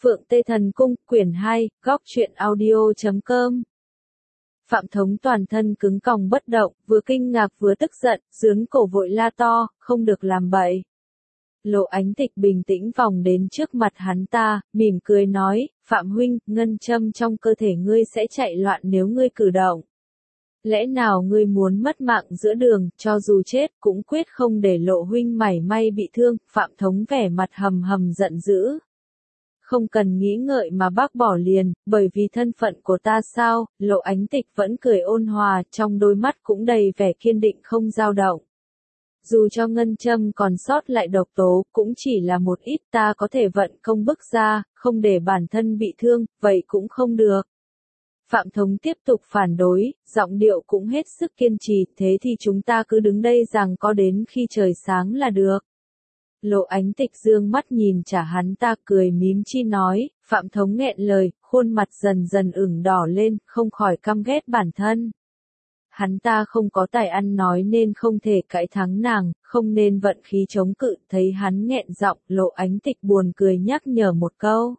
Phượng Tê Thần Cung, quyển 2, góc truyện audio.com. Phạm Thống toàn thân cứng còng bất động, vừa kinh ngạc vừa tức giận, giương cổ vội la to, không được làm bậy. Lộ Ánh Tịch bình tĩnh vòng đến trước mặt hắn ta, mỉm cười nói, Phạm huynh, ngân châm trong cơ thể ngươi sẽ chạy loạn nếu ngươi cử động. Lẽ nào ngươi muốn mất mạng giữa đường, cho dù chết cũng quyết không để Lộ huynh mảy may bị thương, Phạm Thống vẻ mặt hầm hầm giận dữ. Không cần nghĩ ngợi mà bác bỏ liền, bởi vì thân phận của ta sao, Lộ Ánh Tịch vẫn cười ôn hòa, trong đôi mắt cũng đầy vẻ kiên định không dao động. Dù cho ngân châm còn sót lại độc tố, cũng chỉ là một ít, ta có thể vận công bức ra, không để bản thân bị thương, vậy cũng không được. Phạm Thống tiếp tục phản đối, giọng điệu cũng hết sức kiên trì, thế thì chúng ta cứ đứng đây rằng có đến khi trời sáng là được. Lộ Ánh Tịch dương mắt nhìn trả hắn ta cười mím chi nói, Phạm Thống nghẹn lời, khuôn mặt dần dần ửng đỏ lên, không khỏi căm ghét bản thân. Hắn ta không có tài ăn nói nên không thể cãi thắng nàng, không nên vận khí chống cự, thấy hắn nghẹn giọng, Lộ Ánh Tịch buồn cười nhắc nhở một câu.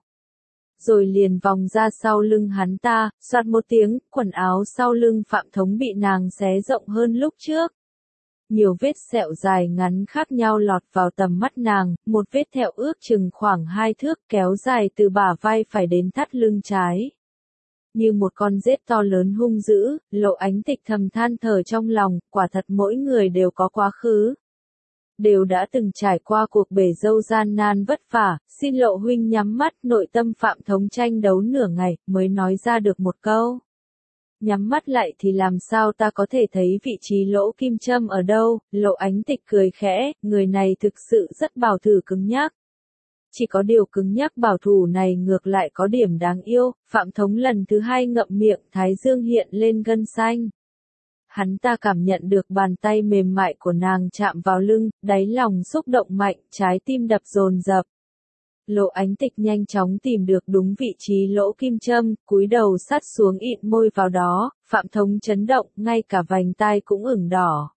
Rồi liền vòng ra sau lưng hắn ta, soạt một tiếng, quần áo sau lưng Phạm Thống bị nàng xé rộng hơn lúc trước. Nhiều vết sẹo dài ngắn khác nhau lọt vào tầm mắt nàng, một vết thẹo ước chừng khoảng 2 thước kéo dài từ bả vai phải đến thắt lưng trái. Như một con rết to lớn hung dữ, Lộ Ánh Tịch thầm than thở trong lòng, quả thật mỗi người đều có quá khứ. Đều đã từng trải qua cuộc bể dâu gian nan vất vả, xin Lộ huynh nhắm mắt, nội tâm Phạm Thống tranh đấu nửa ngày, mới nói ra được một câu. Nhắm mắt lại thì làm sao ta có thể thấy vị trí lỗ kim châm ở đâu, Lộ Ánh Tịch cười khẽ, người này thực sự rất bảo thủ cứng nhắc. Chỉ có điều cứng nhắc bảo thủ này ngược lại có điểm đáng yêu, Phạm Thống lần thứ 2 ngậm miệng, thái dương hiện lên gân xanh. Hắn ta cảm nhận được bàn tay mềm mại của nàng chạm vào lưng, đáy lòng xúc động mạnh, trái tim đập dồn dập. Lộ Ánh Tịch nhanh chóng tìm được đúng vị trí lỗ kim châm, cúi đầu sát xuống ịn môi vào đó, Phạm Thống chấn động, ngay cả vành tai cũng ửng đỏ.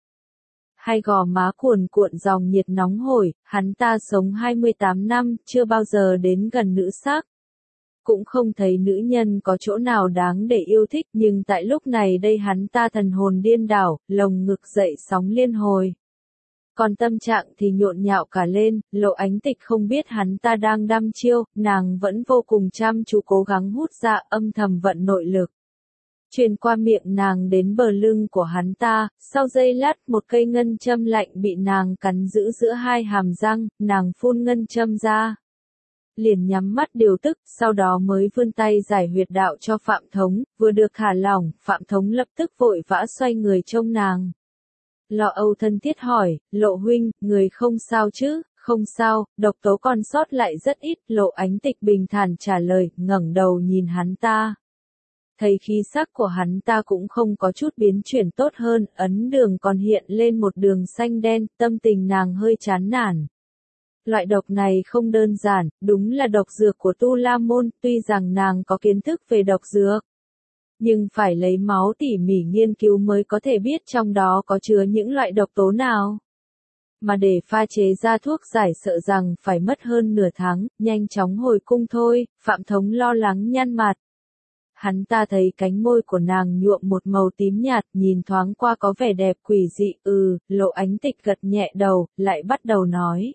Hai gò má cuồn cuộn dòng nhiệt nóng hổi, hắn ta sống 28 năm, chưa bao giờ đến gần nữ sắc. Cũng không thấy nữ nhân có chỗ nào đáng để yêu thích, nhưng tại lúc này đây hắn ta thần hồn điên đảo, lồng ngực dậy sóng liên hồi. Còn tâm trạng thì nhộn nhạo cả lên, Lộ Ánh Tịch không biết hắn ta đang đăm chiêu, nàng vẫn vô cùng chăm chú cố gắng hút ra, âm thầm vận nội lực. Truyền qua miệng nàng đến bờ lưng của hắn ta, sau giây lát một cây ngân châm lạnh bị nàng cắn giữ giữa hai hàm răng, nàng phun ngân châm ra. Liền nhắm mắt điều tức, sau đó mới vươn tay giải huyệt đạo cho Phạm Thống, vừa được thả lỏng, Phạm Thống lập tức vội vã xoay người trông nàng. Lo âu thân thiết hỏi, Lộ huynh, người không sao chứ, không sao, độc tố còn sót lại rất ít, Lộ Ánh Tịch bình thản trả lời, ngẩng đầu nhìn hắn ta. Thấy khí sắc của hắn ta cũng không có chút biến chuyển tốt hơn, ấn đường còn hiện lên một đường xanh đen, tâm tình nàng hơi chán nản. Loại độc này không đơn giản, đúng là độc dược của Tu La Môn, tuy rằng nàng có kiến thức về độc dược. Nhưng phải lấy máu tỉ mỉ nghiên cứu mới có thể biết trong đó có chứa những loại độc tố nào. Mà để pha chế ra thuốc giải sợ rằng phải mất hơn nửa tháng, nhanh chóng hồi cung thôi, Phạm Thống lo lắng nhăn mặt. Hắn ta thấy cánh môi của nàng nhuộm một màu tím nhạt, nhìn thoáng qua có vẻ đẹp quỷ dị, Lộ Ánh Tịch gật nhẹ đầu, lại bắt đầu nói.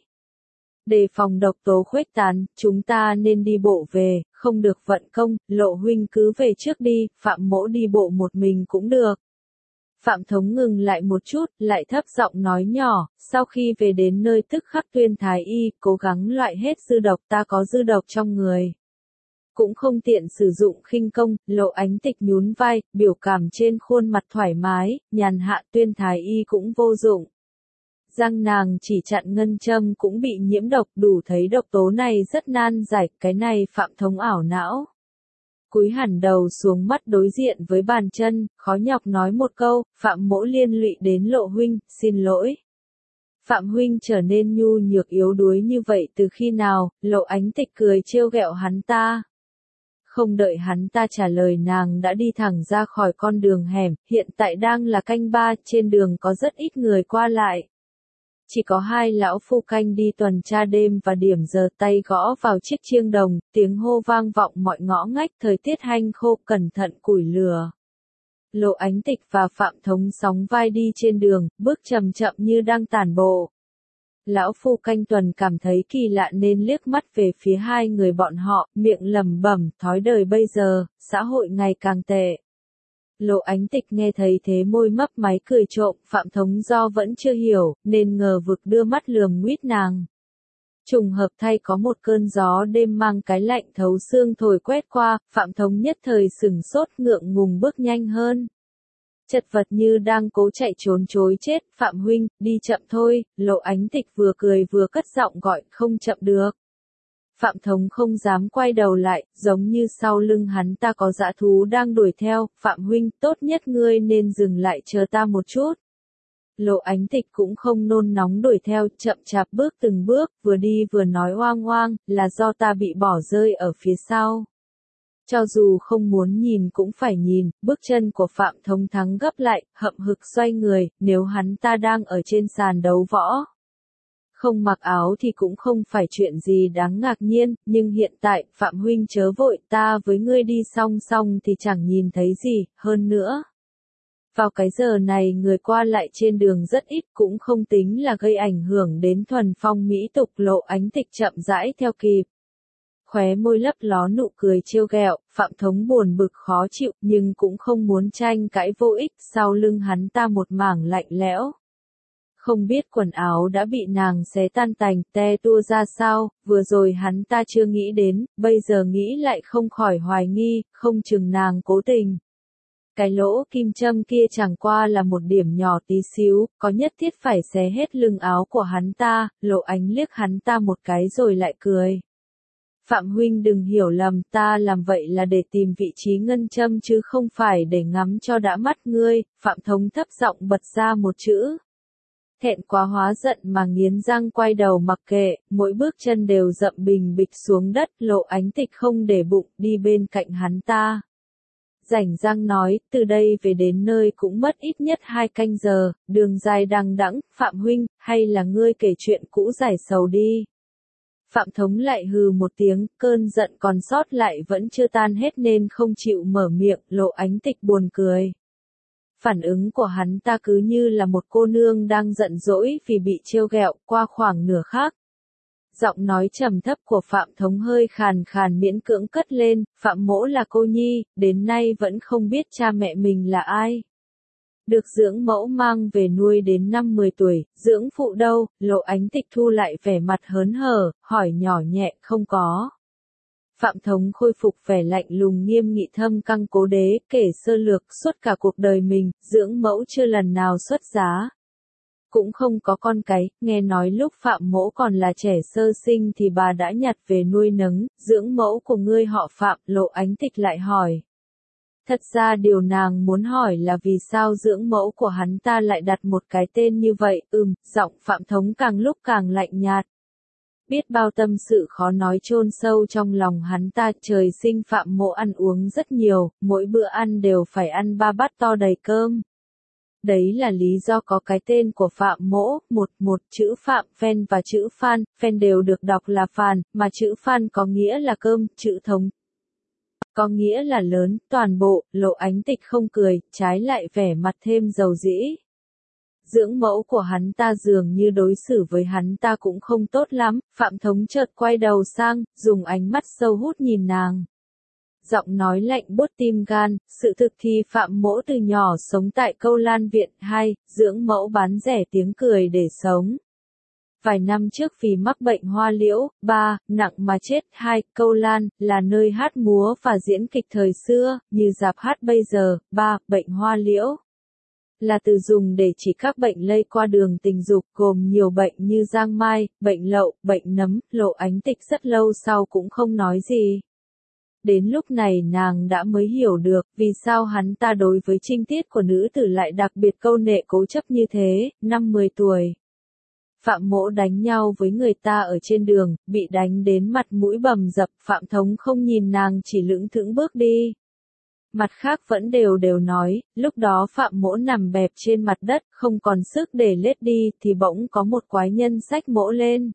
Đề phòng độc tố khuếch tán, chúng ta nên đi bộ về, không được vận công, Lộ huynh cứ về trước đi, Phạm mỗ đi bộ một mình cũng được. Phạm Thống ngừng lại một chút, lại thấp giọng nói nhỏ, sau khi về đến nơi tức khắc tuyên thái y, cố gắng loại hết dư độc, ta có dư độc trong người. Cũng không tiện sử dụng khinh công, Lộ Ánh Tịch nhún vai, biểu cảm trên khuôn mặt thoải mái, nhàn hạ tuyên thái y cũng vô dụng. Răng nàng chỉ chặn ngân châm cũng bị nhiễm độc, đủ thấy độc tố này rất nan giải, cái này Phạm Thống ảo não. Cúi hẳn đầu xuống mắt đối diện với bàn chân, khó nhọc nói một câu, Phạm mỗ liên lụy đến Lộ huynh, xin lỗi. Phạm huynh trở nên nhu nhược yếu đuối như vậy từ khi nào, Lộ Ánh Tịch cười trêu ghẹo hắn ta. Không đợi hắn ta trả lời nàng đã đi thẳng ra khỏi con đường hẻm, hiện tại đang là canh 3, trên đường có rất ít người qua lại. Chỉ có hai lão phu canh đi tuần tra đêm và điểm giờ tay gõ vào chiếc chiêng đồng, tiếng hô vang vọng mọi ngõ ngách, thời tiết hanh khô, cẩn thận củi lửa. Lộ Ánh Tịch và Phạm Thống sóng vai đi trên đường, bước chậm chậm như đang tản bộ. Lão phu canh tuần cảm thấy kỳ lạ nên liếc mắt về phía hai người bọn họ, miệng lẩm bẩm, thói đời bây giờ, xã hội ngày càng tệ. Lộ Ánh Tịch nghe thấy thế môi mấp máy cười trộm, Phạm Thống do vẫn chưa hiểu, nên ngờ vực đưa mắt lườm nguýt nàng. Trùng hợp thay có một cơn gió đêm mang cái lạnh thấu xương thổi quét qua, Phạm Thống nhất thời sửng sốt ngượng ngùng bước nhanh hơn. Chật vật như đang cố chạy trốn chối chết, Phạm huynh, đi chậm thôi, Lộ Ánh Tịch vừa cười vừa cất giọng gọi, không chậm được. Phạm Thống không dám quay đầu lại, giống như sau lưng hắn ta có dã thú đang đuổi theo, Phạm huynh, tốt nhất ngươi nên dừng lại chờ ta một chút. Lộ Ánh Tịch cũng không nôn nóng đuổi theo, chậm chạp bước từng bước, vừa đi vừa nói oang oang, là do ta bị bỏ rơi ở phía sau. Cho dù không muốn nhìn cũng phải nhìn, bước chân của Phạm Thống thắng gấp lại, hậm hực xoay người, nếu hắn ta đang ở trên sàn đấu võ. Không mặc áo thì cũng không phải chuyện gì đáng ngạc nhiên, nhưng hiện tại, Phạm huynh chớ vội, ta với ngươi đi song song thì chẳng nhìn thấy gì, hơn nữa. Vào cái giờ này người qua lại trên đường rất ít cũng không tính là gây ảnh hưởng đến thuần phong mỹ tục. Lộ Ánh Tịch chậm rãi theo kịp. Khóe môi lấp ló nụ cười trêu ghẹo, Phạm Thống buồn bực khó chịu nhưng cũng không muốn tranh cãi vô ích, sau lưng hắn ta một mảng lạnh lẽo. Không biết quần áo đã bị nàng xé tan tành, te tua ra sao, vừa rồi hắn ta chưa nghĩ đến, bây giờ nghĩ lại không khỏi hoài nghi, không chừng nàng cố tình. Cái lỗ kim châm kia chẳng qua là một điểm nhỏ tí xíu, có nhất thiết phải xé hết lưng áo của hắn ta. Lộ Ánh liếc hắn ta một cái rồi lại cười. Phạm huynh đừng hiểu lầm, ta làm vậy là để tìm vị trí ngân châm chứ không phải để ngắm cho đã mắt ngươi. Phạm Thống thấp giọng bật ra một chữ. Thẹn quá hóa giận mà nghiến răng quay đầu mặc kệ, mỗi bước chân đều dậm bình bịch xuống đất. Lộ Ánh Tịch không để bụng, đi bên cạnh hắn ta. Rảnh răng nói, từ đây về đến nơi cũng mất ít nhất 2 canh giờ, đường dài đằng đẵng. Phạm huynh, hay là ngươi kể chuyện cũ giải sầu đi. Phạm Thống lại hừ một tiếng, cơn giận còn sót lại vẫn chưa tan hết nên không chịu mở miệng. Lộ Ánh Tịch buồn cười. Phản ứng của hắn ta cứ như là một cô nương đang giận dỗi vì bị trêu ghẹo. Qua khoảng nửa khắc, giọng nói trầm thấp của Phạm Thống hơi khàn khàn miễn cưỡng cất lên, Phạm mỗ là cô nhi, đến nay vẫn không biết cha mẹ mình là ai. Được dưỡng mẫu mang về nuôi đến năm 10 tuổi, dưỡng phụ đâu? Lộ Ánh Tịch thu lại vẻ mặt hớn hở, hỏi nhỏ nhẹ, không có. Phạm Thống khôi phục vẻ lạnh lùng nghiêm nghị thâm căng cố đế, kể sơ lược suốt cả cuộc đời mình, dưỡng mẫu chưa lần nào xuất giá. Cũng không có con cái, nghe nói lúc Phạm mỗ còn là trẻ sơ sinh thì bà đã nhặt về nuôi nấng, dưỡng mẫu của ngươi họ Phạm. Lộ Ánh Tịch lại hỏi. Thật ra điều nàng muốn hỏi là vì sao dưỡng mẫu của hắn ta lại đặt một cái tên như vậy. Giọng Phạm Thống càng lúc càng lạnh nhạt. Biết bao tâm sự khó nói chôn sâu trong lòng hắn ta. Trời sinh Phạm mỗ ăn uống rất nhiều, mỗi bữa ăn đều phải ăn 3 bát to đầy cơm. Đấy là lý do có cái tên của Phạm mỗ. Một chữ Phạm Phen và chữ Phan, Phen đều được đọc là Phàn, mà chữ Phan có nghĩa là cơm, chữ Thống có nghĩa là lớn, toàn bộ. Lộ Ánh Tịch không cười, trái lại vẻ mặt thêm dầu dĩ. Dưỡng mẫu của hắn ta dường như đối xử với hắn ta cũng không tốt lắm. Phạm Thống chợt quay đầu sang, dùng ánh mắt sâu hút nhìn nàng. Giọng nói lạnh buốt tim gan, sự thực thì Phạm mỗ từ nhỏ sống tại Câu Lan Viện. 2, dưỡng mẫu bán rẻ tiếng cười để sống. Vài năm trước vì mắc bệnh hoa liễu. 3, nặng mà chết. 2, Câu Lan, là nơi hát múa và diễn kịch thời xưa, như rạp hát bây giờ. 3, bệnh hoa liễu là từ dùng để chỉ các bệnh lây qua đường tình dục, gồm nhiều bệnh như giang mai, bệnh lậu, bệnh nấm. Lộ Ánh Tịch rất lâu sau cũng không nói gì. Đến lúc này nàng đã mới hiểu được, vì sao hắn ta đối với trinh tiết của nữ tử lại đặc biệt câu nệ cố chấp như thế. Năm 10 tuổi. Phạm mỗ đánh nhau với người ta ở trên đường, bị đánh đến mặt mũi bầm dập. Phạm Thống không nhìn nàng chỉ lững thững bước đi. Mặt khác vẫn đều đều nói, lúc đó Phạm Mỗ nằm bẹp trên mặt đất, không còn sức để lết đi, thì bỗng có một quái nhân xách Mỗ lên.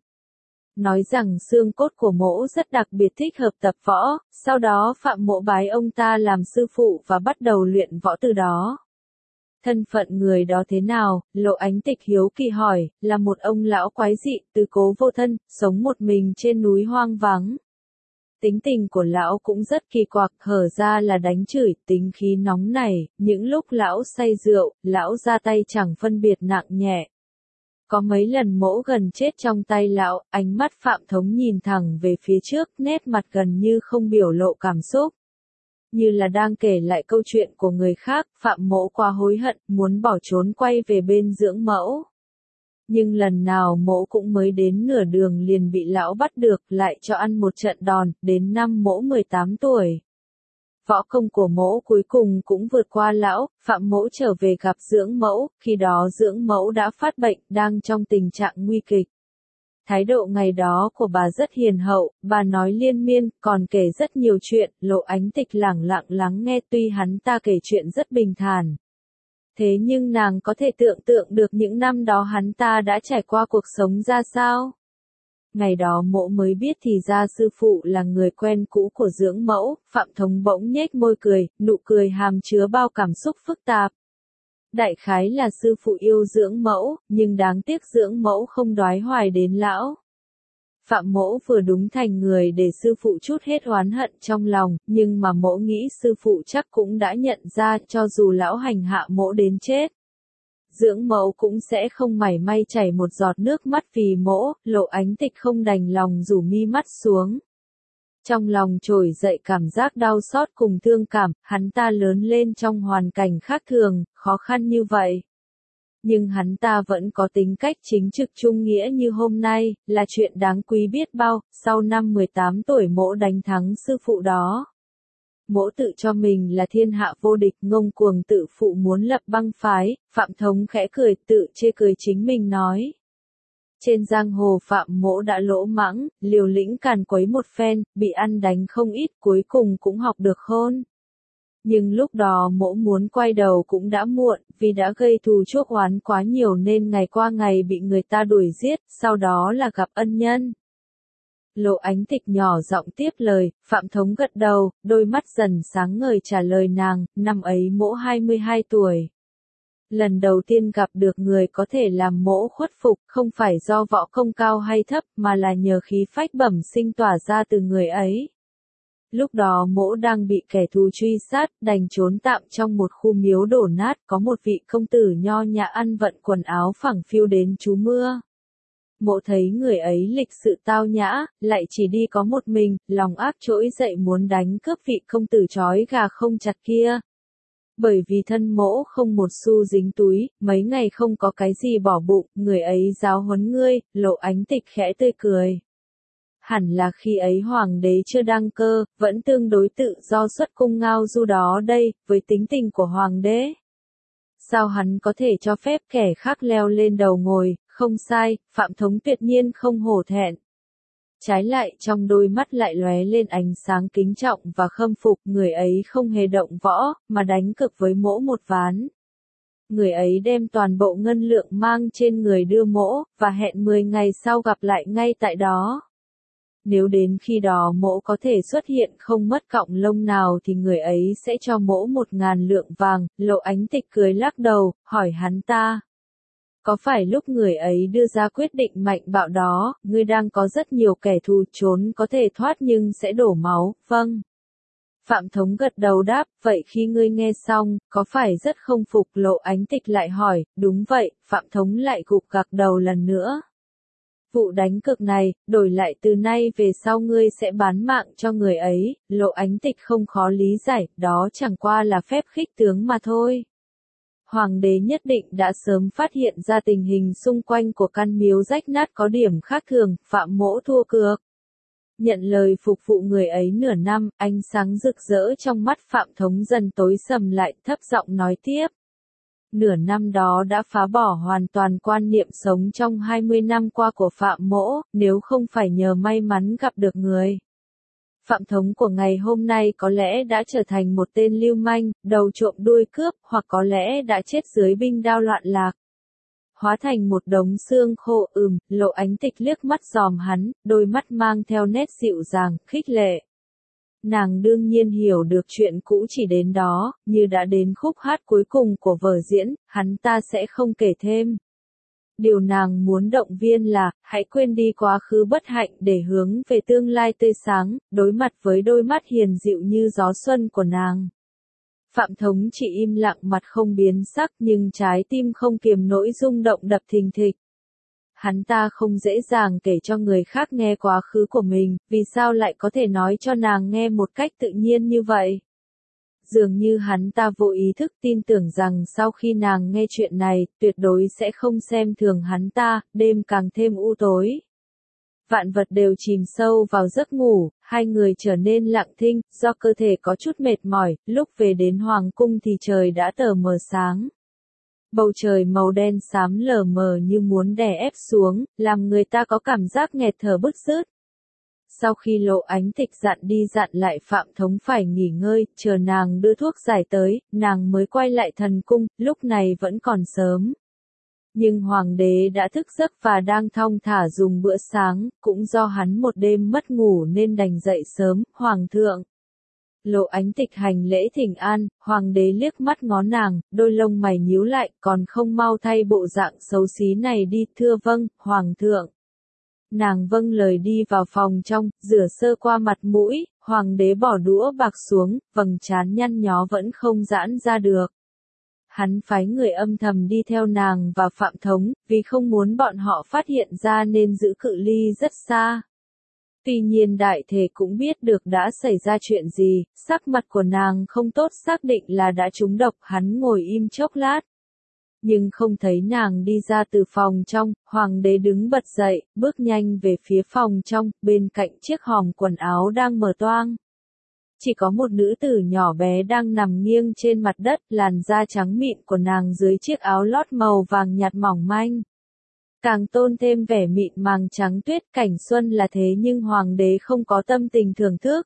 Nói rằng xương cốt của Mỗ rất đặc biệt thích hợp tập võ, sau đó Phạm Mỗ bái ông ta làm sư phụ và bắt đầu luyện võ từ đó. Thân phận người đó thế nào, Lộ Ánh Tịch hiếu kỳ hỏi, là một ông lão quái dị, tứ cố vô thân, sống một mình trên núi hoang vắng. Tính tình của lão cũng rất kỳ quặc, hở ra là đánh chửi, tính khí nóng nảy, những lúc lão say rượu, lão ra tay chẳng phân biệt nặng nhẹ. Có mấy lần Mỗ gần chết trong tay lão, ánh mắt Phạm Thống nhìn thẳng về phía trước, nét mặt gần như không biểu lộ cảm xúc. Như là đang kể lại câu chuyện của người khác, Phạm Mỗ quá hối hận, muốn bỏ trốn quay về bên dưỡng mẫu. Nhưng lần nào Mỗ cũng mới đến nửa đường liền bị lão bắt được, lại cho ăn một trận đòn, đến năm Mỗ 18 tuổi. Võ công của Mỗ cuối cùng cũng vượt qua lão, Phạm Mỗ trở về gặp dưỡng mẫu, khi đó dưỡng mẫu đã phát bệnh, đang trong tình trạng nguy kịch. Thái độ ngày đó của bà rất hiền hậu, bà nói liên miên, còn kể rất nhiều chuyện, Lộ Ánh Tịch lẳng lặng lắng nghe tuy hắn ta kể chuyện rất bình thản. Thế nhưng nàng có thể tưởng tượng được những năm đó hắn ta đã trải qua cuộc sống ra sao? Ngày đó Mỗ mới biết thì ra sư phụ là người quen cũ của dưỡng mẫu, Phạm Thống bỗng nhếch môi cười, nụ cười hàm chứa bao cảm xúc phức tạp. Đại khái là sư phụ yêu dưỡng mẫu, nhưng đáng tiếc dưỡng mẫu không đoái hoài đến lão. Phạm Mỗ vừa đúng thành người để sư phụ trút hết oán hận trong lòng, nhưng mà Mỗ nghĩ sư phụ chắc cũng đã nhận ra cho dù lão hành hạ Mỗ đến chết. Dưỡng mẫu cũng sẽ không mảy may chảy một giọt nước mắt vì Mỗ, Lộ Ánh Tịch không đành lòng rủ mi mắt xuống. Trong lòng trồi dậy cảm giác đau xót cùng thương cảm, hắn ta lớn lên trong hoàn cảnh khác thường, khó khăn như vậy. Nhưng hắn ta vẫn có tính cách chính trực trung nghĩa như hôm nay, là chuyện đáng quý biết bao, sau năm 18 tuổi Mỗ đánh thắng sư phụ đó. Mỗ tự cho mình là thiên hạ vô địch, ngông cuồng tự phụ muốn lập băng phái, Phạm Thống khẽ cười tự chê cười chính mình nói. Trên giang hồ Phạm Mỗ đã lỗ mãng, liều lĩnh càn quấy một phen, bị ăn đánh không ít, cuối cùng cũng học được khôn. Nhưng lúc đó Mỗ muốn quay đầu cũng đã muộn, vì đã gây thù chuốc oán quá nhiều nên ngày qua ngày bị người ta đuổi giết, sau đó là gặp ân nhân. Lộ Ánh Tịch nhỏ giọng tiếp lời, Phạm Thống gật đầu, đôi mắt dần sáng ngời trả lời nàng, năm ấy Mỗ 22 tuổi. Lần đầu tiên gặp được người có thể làm Mỗ khuất phục, không phải do võ công cao hay thấp, mà là nhờ khí phách bẩm sinh tỏa ra từ người ấy. Lúc đó Mỗ đang bị kẻ thù truy sát, đành trốn tạm trong một khu miếu đổ nát, có một vị công tử nho nhã ăn vận quần áo phẳng phiu đến trú mưa. Mỗ thấy người ấy lịch sự tao nhã, lại chỉ đi có một mình, lòng ác trỗi dậy muốn đánh cướp vị công tử trói gà không chặt kia. Bởi vì thân Mỗ không một xu dính túi, mấy ngày không có cái gì bỏ bụng, người ấy giáo huấn ngươi, Lộ Ánh Tịch khẽ tươi cười. Hẳn là khi ấy hoàng đế chưa đăng cơ, vẫn tương đối tự do xuất cung ngao du đó đây, với tính tình của hoàng đế. Sao hắn có thể cho phép kẻ khác leo lên đầu ngồi, không sai, Phạm Thống tuyệt nhiên không hổ thẹn. Trái lại trong đôi mắt lại lóe lên ánh sáng kính trọng và khâm phục, người ấy không hề động võ, mà đánh cực với Mỗ một ván. Người ấy đem toàn bộ ngân lượng mang trên người đưa Mỗ, và hẹn 10 ngày sau gặp lại ngay tại đó. Nếu đến khi đó Mỗ có thể xuất hiện không mất cọng lông nào thì người ấy sẽ cho Mỗ 1.000 lượng vàng, Lộ Ánh Tịch cười lắc đầu, hỏi hắn ta. Có phải lúc người ấy đưa ra quyết định mạnh bạo đó, ngươi đang có rất nhiều kẻ thù trốn có thể thoát nhưng sẽ đổ máu, vâng. Phạm Thống gật đầu đáp, vậy khi ngươi nghe xong, có phải rất không phục? Lộ Ánh Tịch lại hỏi, đúng vậy, Phạm Thống lại gục gặc đầu lần nữa. Vụ đánh cược này, đổi lại từ nay về sau ngươi sẽ bán mạng cho người ấy, Lộ Ánh Tịch không khó lý giải, đó chẳng qua là phép khích tướng mà thôi. Hoàng đế nhất định đã sớm phát hiện ra tình hình xung quanh của căn miếu rách nát có điểm khác thường, Phạm Mỗ thua cược. Nhận lời phục vụ người ấy nửa năm, ánh sáng rực rỡ trong mắt Phạm Thống dần tối sầm lại, thấp giọng nói tiếp. Nửa năm đó đã phá bỏ hoàn toàn quan niệm sống trong 20 năm qua của Phạm Mỗ, nếu không phải nhờ may mắn gặp được người. Phạm Thống của ngày hôm nay có lẽ đã trở thành một tên lưu manh, đầu trộm đuôi cướp, hoặc có lẽ đã chết dưới binh đao loạn lạc. Hóa thành một đống xương khô. Lộ Ánh Tịch liếc mắt dòm hắn, đôi mắt mang theo nét dịu dàng, khích lệ. Nàng đương nhiên hiểu được chuyện cũ chỉ đến đó, như đã đến khúc hát cuối cùng của vở diễn, hắn ta sẽ không kể thêm. Điều nàng muốn động viên là, hãy quên đi quá khứ bất hạnh để hướng về tương lai tươi sáng, đối mặt với đôi mắt hiền dịu như gió xuân của nàng. Phạm Thống chỉ im lặng, mặt không biến sắc, nhưng trái tim không kiềm nổi rung động đập thình thịch. Hắn ta không dễ dàng kể cho người khác nghe quá khứ của mình, vì sao lại có thể nói cho nàng nghe một cách tự nhiên như vậy? Dường như hắn ta vô ý thức tin tưởng rằng sau khi nàng nghe chuyện này, tuyệt đối sẽ không xem thường hắn ta, đêm càng thêm u tối. Vạn vật đều chìm sâu vào giấc ngủ, hai người trở nên lặng thinh, do cơ thể có chút mệt mỏi, lúc về đến hoàng cung thì trời đã tờ mờ sáng. Bầu trời màu đen xám lờ mờ như muốn đè ép xuống, làm người ta có cảm giác nghẹt thở bứt rứt. Sau khi Lộ Ánh Tịch dặn đi dặn lại Phạm Thống phải nghỉ ngơi, chờ nàng đưa thuốc giải tới, nàng mới quay lại thần cung, lúc này vẫn còn sớm. Nhưng hoàng đế đã thức giấc và đang thong thả dùng bữa sáng, cũng do hắn một đêm mất ngủ nên đành dậy sớm. Hoàng thượng. Lộ Ánh Tịch hành lễ thỉnh an, hoàng đế liếc mắt ngó nàng, đôi lông mày nhíu lại, còn không mau thay bộ dạng xấu xí này đi. Thưa vâng, hoàng thượng. Nàng vâng lời đi vào phòng trong, rửa sơ qua mặt mũi, hoàng đế bỏ đũa bạc xuống, vầng trán nhăn nhó vẫn không giãn ra được. Hắn phái người âm thầm đi theo nàng và Phạm Thống, vì không muốn bọn họ phát hiện ra nên giữ cự ly rất xa. Tuy nhiên đại thể cũng biết được đã xảy ra chuyện gì, sắc mặt của nàng không tốt, xác định là đã trúng độc. Hắn ngồi im chốc lát, nhưng không thấy nàng đi ra từ phòng trong. Hoàng đế đứng bật dậy, bước nhanh về phía phòng trong, bên cạnh chiếc hòm quần áo đang mở toang. Chỉ có một nữ tử nhỏ bé đang nằm nghiêng trên mặt đất, làn da trắng mịn của nàng dưới chiếc áo lót màu vàng nhạt mỏng manh. Càng tôn thêm vẻ mịn màng trắng tuyết. Cảnh xuân là thế nhưng hoàng đế không có tâm tình thưởng thức.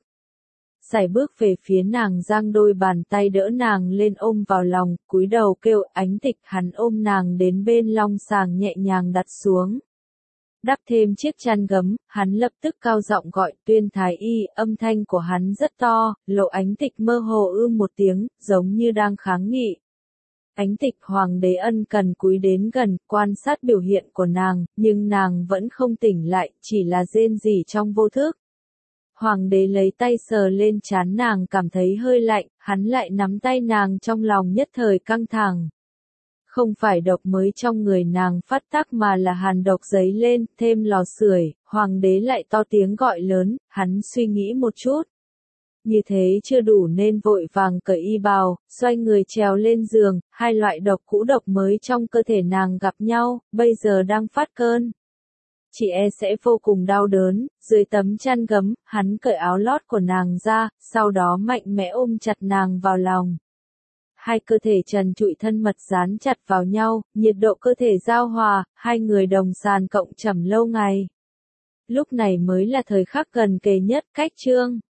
Sải bước về phía nàng, giang đôi bàn tay đỡ nàng lên ôm vào lòng, cúi đầu kêu Ánh Tịch. Hắn ôm nàng đến bên long sàng nhẹ nhàng đặt xuống. Đắp thêm chiếc chăn gấm, hắn lập tức cao giọng gọi Tuyên Thái Y, âm thanh của hắn rất to. Lộ Ánh Tịch mơ hồ một tiếng, giống như đang kháng nghị. Ánh Tịch. Hoàng đế ân cần cúi đến gần, quan sát biểu hiện của nàng, nhưng nàng vẫn không tỉnh lại, chỉ là rên rỉ trong vô thức. Hoàng đế lấy tay sờ lên trán nàng, cảm thấy hơi lạnh, hắn lại nắm tay nàng, trong lòng nhất thời căng thẳng. Không phải độc mới trong người nàng phát tác mà là hàn độc dấy lên, thêm lò sưởi. Hoàng đế lại to tiếng gọi lớn, hắn suy nghĩ một chút. Như thế chưa đủ nên vội vàng cởi y bào, xoay người trèo lên giường. Hai loại độc cũ độc mới trong cơ thể nàng gặp nhau, bây giờ đang phát cơn. Chị e sẽ vô cùng đau đớn. Dưới tấm chăn gấm, hắn cởi áo lót của nàng ra, sau đó mạnh mẽ ôm chặt nàng vào lòng. Hai cơ thể trần trụi thân mật dán chặt vào nhau, nhiệt độ cơ thể giao hòa, hai người đồng sàn cộng trầm lâu ngày. Lúc này mới là thời khắc gần kề nhất. Cách chương